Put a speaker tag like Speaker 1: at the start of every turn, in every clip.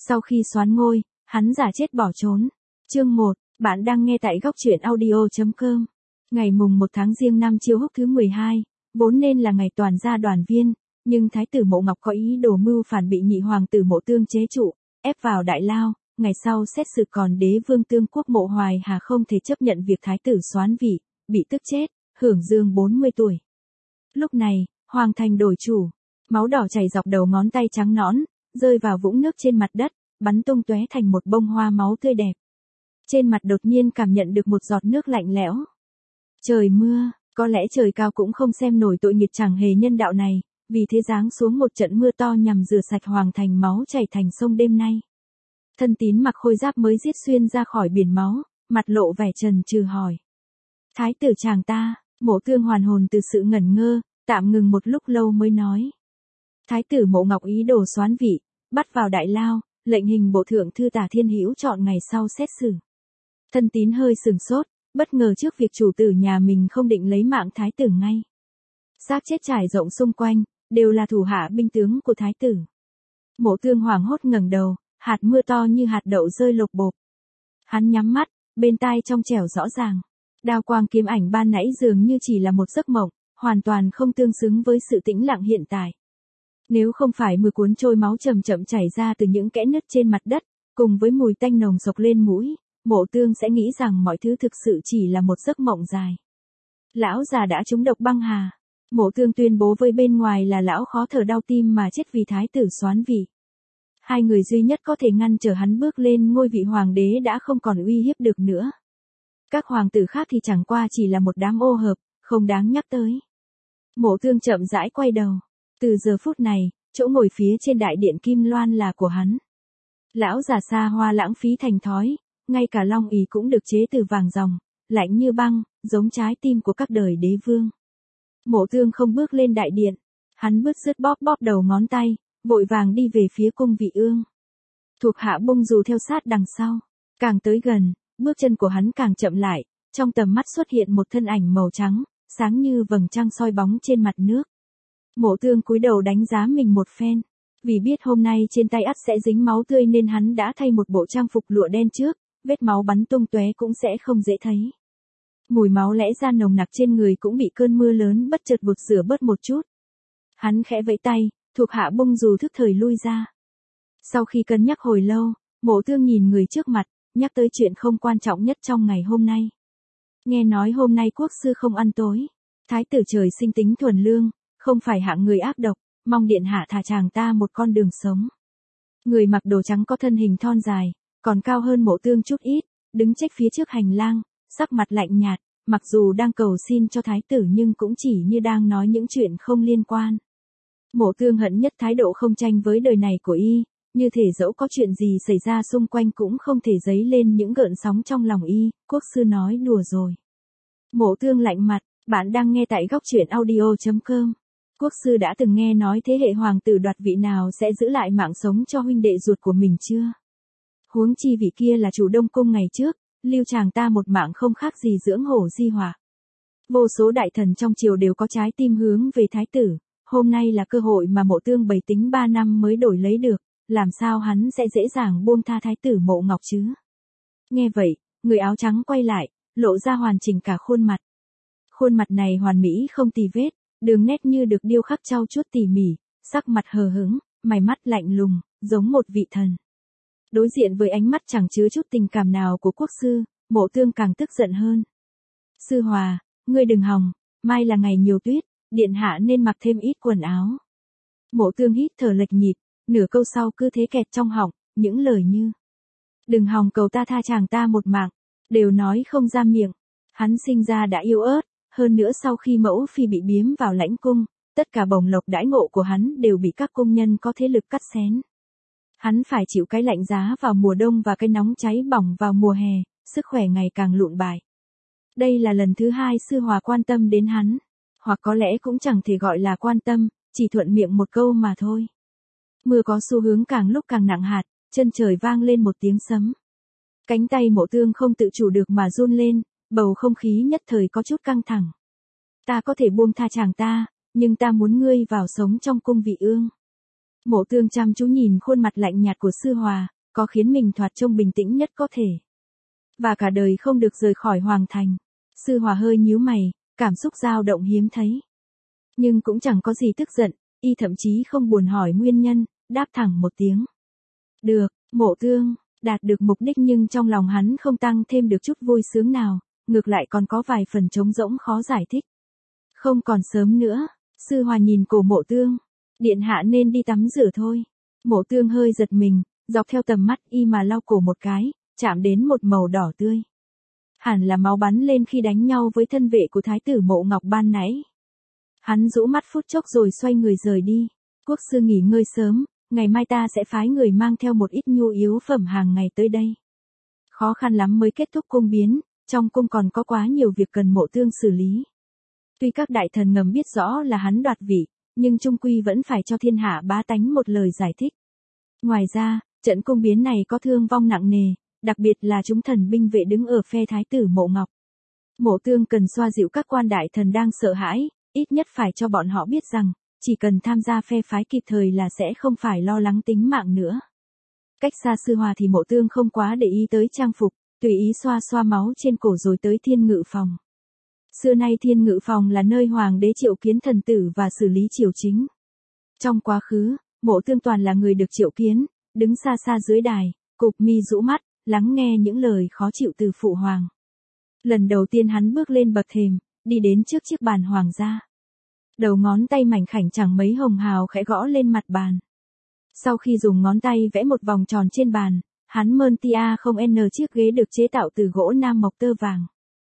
Speaker 1: Sau khi soán ngôi, hắn giả chết bỏ trốn. Chương 1, bạn đang nghe tại góc truyện audio.com. Ngày mùng 1 tháng Giêng năm Chiêu Húc thứ 12, vốn nên là ngày toàn gia đoàn viên, nhưng Thái tử Mộ Ngọc có ý đồ mưu phản bị nhị hoàng tử Mộ Tương chế trụ, ép vào đại lao. Ngày sau xét xử còn đế vương Tương Quốc Mộ Hoài Hà không thể chấp nhận việc thái tử soán vị, bị tức chết, hưởng dương 40 tuổi. Lúc này, hoàng thành đổi chủ, máu đỏ chảy dọc đầu ngón tay trắng nõn, rơi vào vũng nước trên mặt đất, bắn tung tóe thành một bông hoa máu tươi đẹp. Trên mặt đột nhiên cảm nhận được một giọt nước lạnh lẽo. Trời mưa, có lẽ trời cao cũng không xem nổi tội nghiệp chẳng hề nhân đạo này, vì thế giáng xuống một trận mưa to nhằm rửa sạch hoàng thành máu chảy thành sông đêm nay. Thân Tín mặc khôi giáp mới giết xuyên ra khỏi biển máu, mặt lộ vẻ trần trừ hỏi. Thái tử chàng ta, Mộ Tương hoàn hồn từ sự ngẩn ngơ, tạm ngừng một lúc lâu mới nói. Thái tử Mộ Ngọc ý đồ soán vị, bắt vào đại lao, lệnh hình bộ thượng thư Tả Thiên Hữu chọn ngày sau xét xử. Thân Tín hơi sừng sốt, bất ngờ trước việc chủ tử nhà mình không định lấy mạng thái tử ngay. Xác chết trải rộng xung quanh, đều là thủ hạ binh tướng của thái tử. Mộ Tương hoảng hốt ngẩng đầu, hạt mưa to như hạt đậu rơi lộp bộp. Hắn nhắm mắt, bên tai trong trẻo rõ ràng. Đao quang kiếm ảnh ban nãy dường như chỉ là một giấc mộng, hoàn toàn không tương xứng với sự tĩnh lặng hiện tại. Nếu không phải mưa cuốn trôi máu chậm chậm chảy ra từ những kẽ nứt trên mặt đất, cùng với mùi tanh nồng sộc lên mũi, Mộ Tương sẽ nghĩ rằng mọi thứ thực sự chỉ là một giấc mộng dài. Lão già đã trúng độc băng hà. Mộ Tương tuyên bố với bên ngoài là lão khó thở đau tim mà chết vì thái tử soán vị. Hai người duy nhất có thể ngăn trở hắn bước lên ngôi vị hoàng đế đã không còn uy hiếp được nữa. Các hoàng tử khác thì chẳng qua chỉ là một đám ô hợp, không đáng nhắc tới. Mộ Tương chậm rãi quay đầu. Từ giờ phút này, chỗ ngồi phía trên đại điện Kim Loan là của hắn. Lão già xa hoa lãng phí thành thói, ngay cả long ỷ cũng được chế từ vàng ròng, lạnh như băng, giống trái tim của các đời đế vương. Mộ Tương không bước lên đại điện, hắn bứt rứt bóp bóp đầu ngón tay, vội vàng đi về phía cung vị ương. Thuộc hạ bung dù theo sát đằng sau, càng tới gần, bước chân của hắn càng chậm lại, trong tầm mắt xuất hiện một thân ảnh màu trắng, sáng như vầng trăng soi bóng trên mặt nước. Mộ Tương cúi đầu đánh giá mình một phen, vì biết hôm nay trên tay ắt sẽ dính máu tươi nên hắn đã thay một bộ trang phục lụa đen trước, vết máu bắn tung tóe cũng sẽ không dễ thấy. Mùi máu lẽ ra nồng nặc trên người cũng bị cơn mưa lớn bất chợt bột rửa bớt một chút. Hắn khẽ vẫy tay, thuộc hạ bung dù thức thời lui ra. Sau khi cân nhắc hồi lâu, Mộ Tương nhìn người trước mặt, nhắc tới chuyện không quan trọng nhất trong ngày hôm nay. Nghe nói hôm nay quốc sư không ăn tối. Thái tử trời sinh tính thuần lương, không phải hạng người ác độc, mong điện hạ thả chàng ta một con đường sống. Người mặc đồ trắng có thân hình thon dài, còn cao hơn Mộ Tương chút ít, đứng trách phía trước hành lang, sắc mặt lạnh nhạt, mặc dù đang cầu xin cho thái tử nhưng cũng chỉ như đang nói những chuyện không liên quan. Mộ Tương hận nhất thái độ không tranh với đời này của y, như thể dẫu có chuyện gì xảy ra xung quanh cũng không thể dấy lên những gợn sóng trong lòng y, quốc sư nói đùa rồi. Mộ Tương lạnh mặt, bạn đang nghe tại góc truyện audio.com. Quốc sư đã từng nghe nói thế hệ hoàng tử đoạt vị nào sẽ giữ lại mạng sống cho huynh đệ ruột của mình chưa? Huống chi vị kia là chủ Đông Cung ngày trước, lưu chàng ta một mạng không khác gì dưỡng hổ di hỏa. Vô số đại thần trong triều đều có trái tim hướng về thái tử, hôm nay là cơ hội mà Mộ Tương bày tính 3 năm mới đổi lấy được, làm sao hắn sẽ dễ dàng buông tha thái tử Mộ Ngọc chứ? Nghe vậy, người áo trắng quay lại, lộ ra hoàn chỉnh cả khuôn mặt. Khuôn mặt này hoàn mỹ không tì vết, đường nét như được điêu khắc trau chuốt tỉ mỉ, sắc mặt hờ hững, mày mắt lạnh lùng, giống một vị thần. Đối diện với ánh mắt chẳng chứa chút tình cảm nào của quốc sư, Mộ Tương càng tức giận hơn. Sư Hòa, ngươi đừng hòng, mai là ngày nhiều tuyết, điện hạ nên mặc thêm ít quần áo. Mộ Tương hít thở lệch nhịp, nửa câu sau cứ thế kẹt trong họng, những lời như: đừng hòng cầu ta tha chàng ta một mạng, đều nói không ra miệng. Hắn sinh ra đã yếu ớt, hơn nữa sau khi mẫu phi bị biếm vào lãnh cung, tất cả bổng lộc đãi ngộ của hắn đều bị các công nhân có thế lực cắt xén. Hắn phải chịu cái lạnh giá vào mùa đông và cái nóng cháy bỏng vào mùa hè, sức khỏe ngày càng lụn bại. Đây là lần thứ 2 sư Hòa quan tâm đến hắn, hoặc có lẽ cũng chẳng thể gọi là quan tâm, chỉ thuận miệng một câu mà thôi. Mưa có xu hướng càng lúc càng nặng hạt, chân trời vang lên một tiếng sấm. Cánh tay Mộ Tương không tự chủ được mà run lên, bầu không khí nhất thời có chút căng thẳng. Ta có thể buông tha chàng ta, nhưng ta muốn ngươi vào sống trong cung vị ương. Mộ Tương chăm chú nhìn khuôn mặt lạnh nhạt của Sư Hòa, có khiến mình thoạt trông bình tĩnh nhất có thể. Và cả đời không được rời khỏi Hoàng Thành. Sư Hòa hơi nhíu mày, cảm xúc dao động hiếm thấy. Nhưng cũng chẳng có gì tức giận, y thậm chí không buồn hỏi nguyên nhân, đáp thẳng một tiếng. Được, Mộ Tương, đạt được mục đích nhưng trong lòng hắn không tăng thêm được chút vui sướng nào, ngược lại còn có vài phần trống rỗng khó giải thích. Không còn sớm nữa, Sư Hòa nhìn cổ Mộ Tương. Điện hạ nên đi tắm rửa thôi. Mộ Tương hơi giật mình, dọc theo tầm mắt y mà lau cổ một cái, chạm đến một màu đỏ tươi. Hẳn là máu bắn lên khi đánh nhau với thân vệ của thái tử Mộ Ngọc ban nãy. Hắn rũ mắt phút chốc rồi xoay người rời đi. Quốc sư nghỉ ngơi sớm, ngày mai ta sẽ phái người mang theo một ít nhu yếu phẩm hàng ngày tới đây. Khó khăn lắm mới kết thúc cung biến, trong cung còn có quá nhiều việc cần Mộ Tương xử lý. Tuy các đại thần ngầm biết rõ là hắn đoạt vị, nhưng chung quy vẫn phải cho thiên hạ bá tánh một lời giải thích. Ngoài ra, trận cung biến này có thương vong nặng nề, đặc biệt là chúng thần binh vệ đứng ở phe thái tử Mộ Ngọc. Mộ Tương cần xoa dịu các quan đại thần đang sợ hãi, ít nhất phải cho bọn họ biết rằng, chỉ cần tham gia phe phái kịp thời là sẽ không phải lo lắng tính mạng nữa. Cách xa Sư Hòa thì Mộ Tương không quá để ý tới trang phục, tùy ý xoa xoa máu trên cổ rồi tới Thiên Ngự Phòng. Xưa nay Thiên Ngự Phòng là nơi hoàng đế triệu kiến thần tử và xử lý triều chính. Trong quá khứ, Mộ Tương toàn là người được triệu kiến, đứng xa xa dưới đài, cụp mi rũ mắt, lắng nghe những lời khó chịu từ phụ hoàng. Lần đầu tiên hắn bước lên bậc thềm, đi đến trước chiếc bàn hoàng gia. Đầu ngón tay mảnh khảnh chẳng mấy hồng hào khẽ gõ lên mặt bàn. Sau khi dùng ngón tay vẽ một vòng tròn trên bàn, hắn mơn tia không n chiếc ghế được chế tạo từ gỗ nam mộc tơ vàng.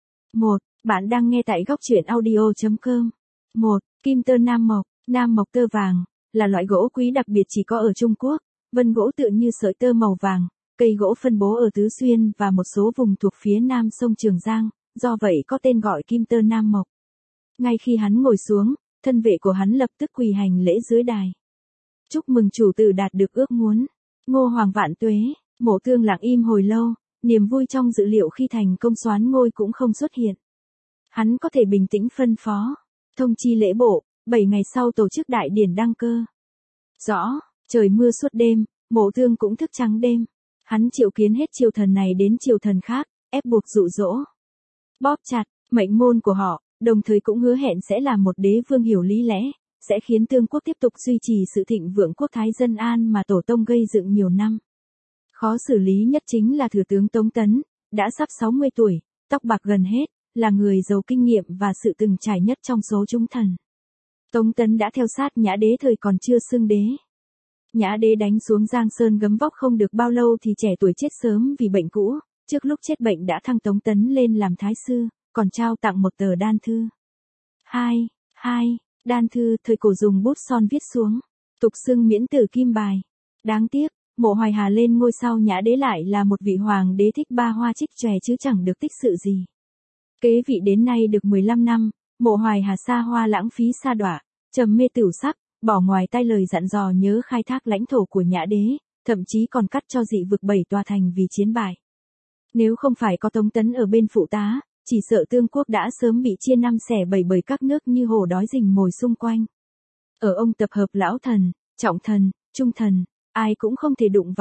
Speaker 1: 1. Bạn đang nghe tại góc truyện audio.com. 1. Kim tơ nam mộc, nam mộc tơ vàng, là loại gỗ quý đặc biệt chỉ có ở Trung Quốc, vân gỗ tựa như sợi tơ màu vàng, cây gỗ phân bố ở Tứ Xuyên và một số vùng thuộc phía nam sông Trường Giang, do vậy có tên gọi kim tơ nam mộc. Ngay khi hắn ngồi xuống, thân vệ của hắn lập tức quỳ hành lễ dưới đài. Chúc mừng chủ tử đạt được ước muốn. Ngô Hoàng vạn tuế. Mộ Tương lặng im hồi lâu, niềm vui trong dự liệu khi thành công soán ngôi cũng không xuất hiện. Hắn có thể bình tĩnh phân phó. Thông chi lễ bộ, 7 ngày sau tổ chức đại điển đăng cơ. Rõ, trời mưa suốt đêm, Mộ Tương cũng thức trắng đêm. Hắn triệu kiến hết triều thần này đến triều thần khác, ép buộc dụ dỗ. Bóp chặt, mệnh môn của họ, đồng thời cũng hứa hẹn sẽ là một đế vương hiểu lý lẽ, sẽ khiến Tương quốc tiếp tục duy trì sự thịnh vượng quốc thái dân an mà tổ tông gây dựng nhiều năm. Khó xử lý nhất chính là thừa tướng Tống Tấn, đã sắp 60 tuổi, tóc bạc gần hết, là người giàu kinh nghiệm và sự từng trải nhất trong số chúng thần. Tống Tấn đã theo sát Nhã Đế thời còn chưa xưng đế. Nhã Đế đánh xuống Giang Sơn gấm vóc không được bao lâu thì trẻ tuổi chết sớm vì bệnh cũ, trước lúc chết bệnh đã thăng Tống Tấn lên làm thái sư, còn trao tặng một tờ đan thư. 2. Đan thư thời cổ dùng bút son viết xuống, tục xưng miễn tử kim bài. Đáng tiếc, Mộ Hoài Hà lên ngôi sau Nhã Đế lại là một vị hoàng đế thích ba hoa trích chòe chứ chẳng được tích sự gì. Kế vị đến nay được 15 năm, Mộ Hoài Hà xa hoa lãng phí sa đọa, trầm mê tửu sắc, bỏ ngoài tai lời dặn dò nhớ khai thác lãnh thổ của Nhã Đế, thậm chí còn cắt cho dị vực 7 tòa thành vì chiến bại. Nếu không phải có Tống Tấn ở bên phụ tá, chỉ sợ Tương quốc đã sớm bị chia năm xẻ bảy bởi các nước như hổ đói rình mồi xung quanh. Ở ông tập hợp lão thần, trọng thần, trung thần, ai cũng không thể đụng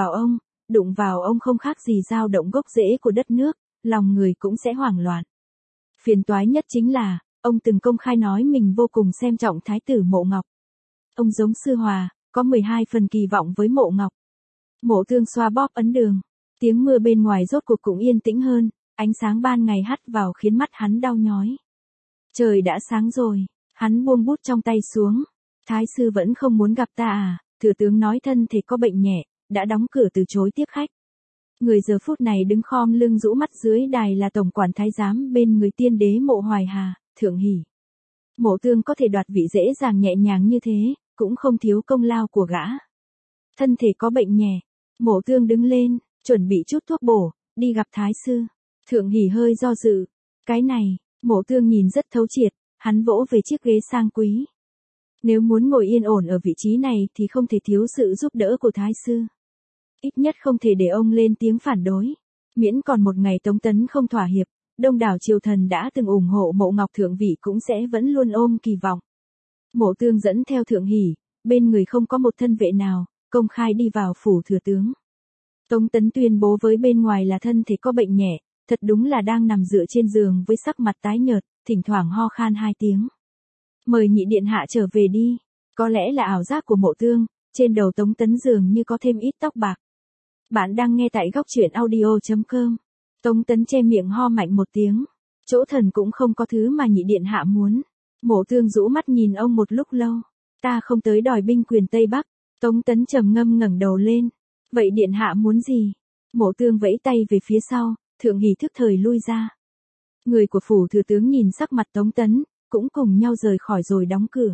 Speaker 1: vào ông không khác gì dao động gốc rễ của đất nước, lòng người cũng sẽ hoảng loạn. Phiền toái nhất chính là, ông từng công khai nói mình vô cùng xem trọng thái tử Mộ Ngọc. Ông giống Sư Hòa, có 12 phần kỳ vọng với Mộ Ngọc. Mộ Tương xoa bóp ấn đường, tiếng mưa bên ngoài rốt cuộc cũng yên tĩnh hơn, ánh sáng ban ngày hắt vào khiến mắt hắn đau nhói. Trời đã sáng rồi, hắn buông bút trong tay xuống. Thái sư vẫn không muốn gặp ta à? Thừa tướng nói thân thể có bệnh nhẹ, đã đóng cửa từ chối tiếp khách. Người giờ phút này đứng khom lưng rũ mắt dưới đài là tổng quản thái giám bên người tiên đế Mộ Hoài Hà, Thượng Hỉ. Mộ Tương có thể đoạt vị dễ dàng nhẹ nhàng như thế, cũng không thiếu công lao của gã. Thân thể có bệnh nhẹ, Mộ Tương đứng lên, chuẩn bị chút thuốc bổ, đi gặp thái sư. Thượng Hỉ hơi do dự. Cái này, Mộ Tương nhìn rất thấu triệt, hắn vỗ về chiếc ghế sang quý. Nếu muốn ngồi yên ổn ở vị trí này thì không thể thiếu sự giúp đỡ của thái sư. Ít nhất không thể để ông lên tiếng phản đối. Miễn còn một ngày Tống Tấn không thỏa hiệp, đông đảo triều thần đã từng ủng hộ Mộ Ngọc thượng vị cũng sẽ vẫn luôn ôm kỳ vọng. Mộ Tương dẫn theo Thượng Hỉ, bên người không có một thân vệ nào, công khai đi vào phủ thừa tướng. Tống Tấn tuyên bố với bên ngoài là thân thể có bệnh nhẹ, thật đúng là đang nằm dựa trên giường với sắc mặt tái nhợt, thỉnh thoảng ho khan 2 tiếng. Mời nhị điện hạ trở về đi. Có lẽ là ảo giác của Mộ Tương, trên đầu Tống Tấn dường như có thêm ít tóc bạc. Bạn đang nghe tại góc truyện audio.com. Tống Tấn che miệng ho mạnh một tiếng. Chỗ thần cũng không có thứ mà nhị điện hạ muốn. Mộ Tương rũ mắt nhìn ông một lúc lâu. Ta không tới đòi binh quyền Tây Bắc. Tống Tấn trầm ngâm ngẩng đầu lên. Vậy điện hạ muốn gì? Mộ Tương vẫy tay về phía sau, Thượng Hỷ thức thời lui ra. Người của phủ thừa tướng nhìn sắc mặt Tống Tấn, cũng cùng nhau rời khỏi rồi đóng cửa.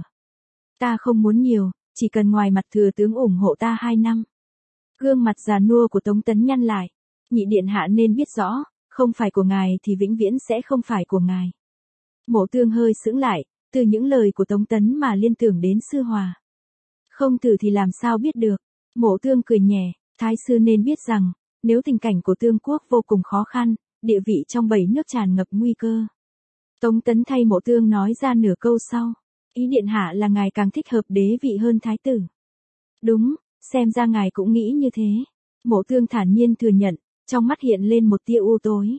Speaker 1: Ta không muốn nhiều, chỉ cần ngoài mặt thừa tướng ủng hộ ta 2 năm. Gương mặt già nua của Tống Tấn nhăn lại. Nhị điện hạ nên biết rõ, không phải của ngài thì vĩnh viễn sẽ không phải của ngài. Mộ Tương hơi sững lại, từ những lời của Tống Tấn mà liên tưởng đến sư hòa. Không thử thì làm sao biết được. Mộ Tương cười nhẹ, thái sư nên biết rằng, nếu tình cảnh của Tương quốc vô cùng khó khăn, địa vị trong 7 nước tràn ngập nguy cơ. Tống Tấn thay Mộ Tương nói ra nửa câu sau. Ý điện hạ là ngài càng thích hợp đế vị hơn thái tử. Đúng, xem ra ngài cũng nghĩ như thế. Mộ Tương thản nhiên thừa nhận, trong mắt hiện lên một tia u tối.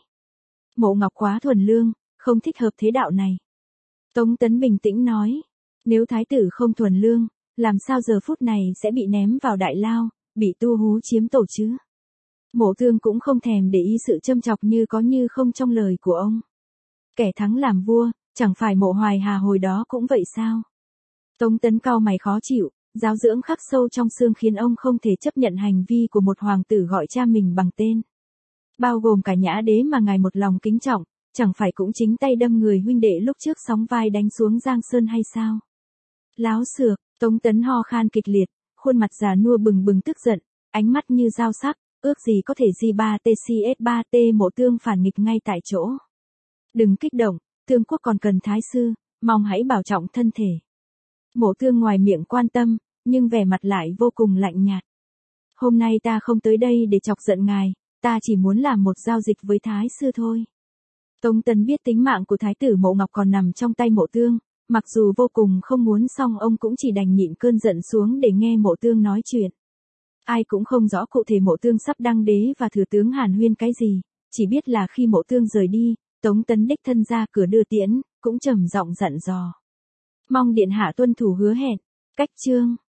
Speaker 1: Mộ Ngọc quá thuần lương, không thích hợp thế đạo này. Tống Tấn bình tĩnh nói, nếu thái tử không thuần lương, làm sao giờ phút này sẽ bị ném vào đại lao, bị tu hú chiếm tổ chứ? Mộ Tương cũng không thèm để ý sự châm chọc như có như không trong lời của ông. Kẻ thắng làm vua, chẳng phải Mộ Hoài Hà hồi đó cũng vậy sao? Tống Tấn cau mày khó chịu, giáo dưỡng khắc sâu trong xương khiến ông không thể chấp nhận hành vi của một hoàng tử gọi cha mình bằng tên. Bao gồm cả Nhã Đế mà ngài một lòng kính trọng, chẳng phải cũng chính tay đâm người huynh đệ lúc trước sóng vai đánh xuống Giang Sơn hay sao? Láo xược, Tống Tấn ho khan kịch liệt, khuôn mặt già nua bừng bừng tức giận, ánh mắt như dao sắc, ước gì có thể G3TCS3T. Mộ Tương phản nghịch ngay tại chỗ. Đừng kích động, Tương quốc còn cần thái sư, mong hãy bảo trọng thân thể. Mộ Tương ngoài miệng quan tâm, nhưng vẻ mặt lại vô cùng lạnh nhạt. Hôm nay ta không tới đây để chọc giận ngài, ta chỉ muốn làm một giao dịch với thái sư thôi. Tống Tấn biết tính mạng của thái tử Mộ Ngọc còn nằm trong tay Mộ Tương, mặc dù vô cùng không muốn song ông cũng chỉ đành nhịn cơn giận xuống để nghe Mộ Tương nói chuyện. Ai cũng không rõ cụ thể Mộ Tương sắp đăng đế và thừa tướng hàn huyên cái gì, chỉ biết là khi Mộ Tương rời đi, Tống Tấn đích thân ra cửa đưa tiễn, cũng trầm giọng dặn dò. Mong điện hạ tuân thủ hứa hẹn. Cách chương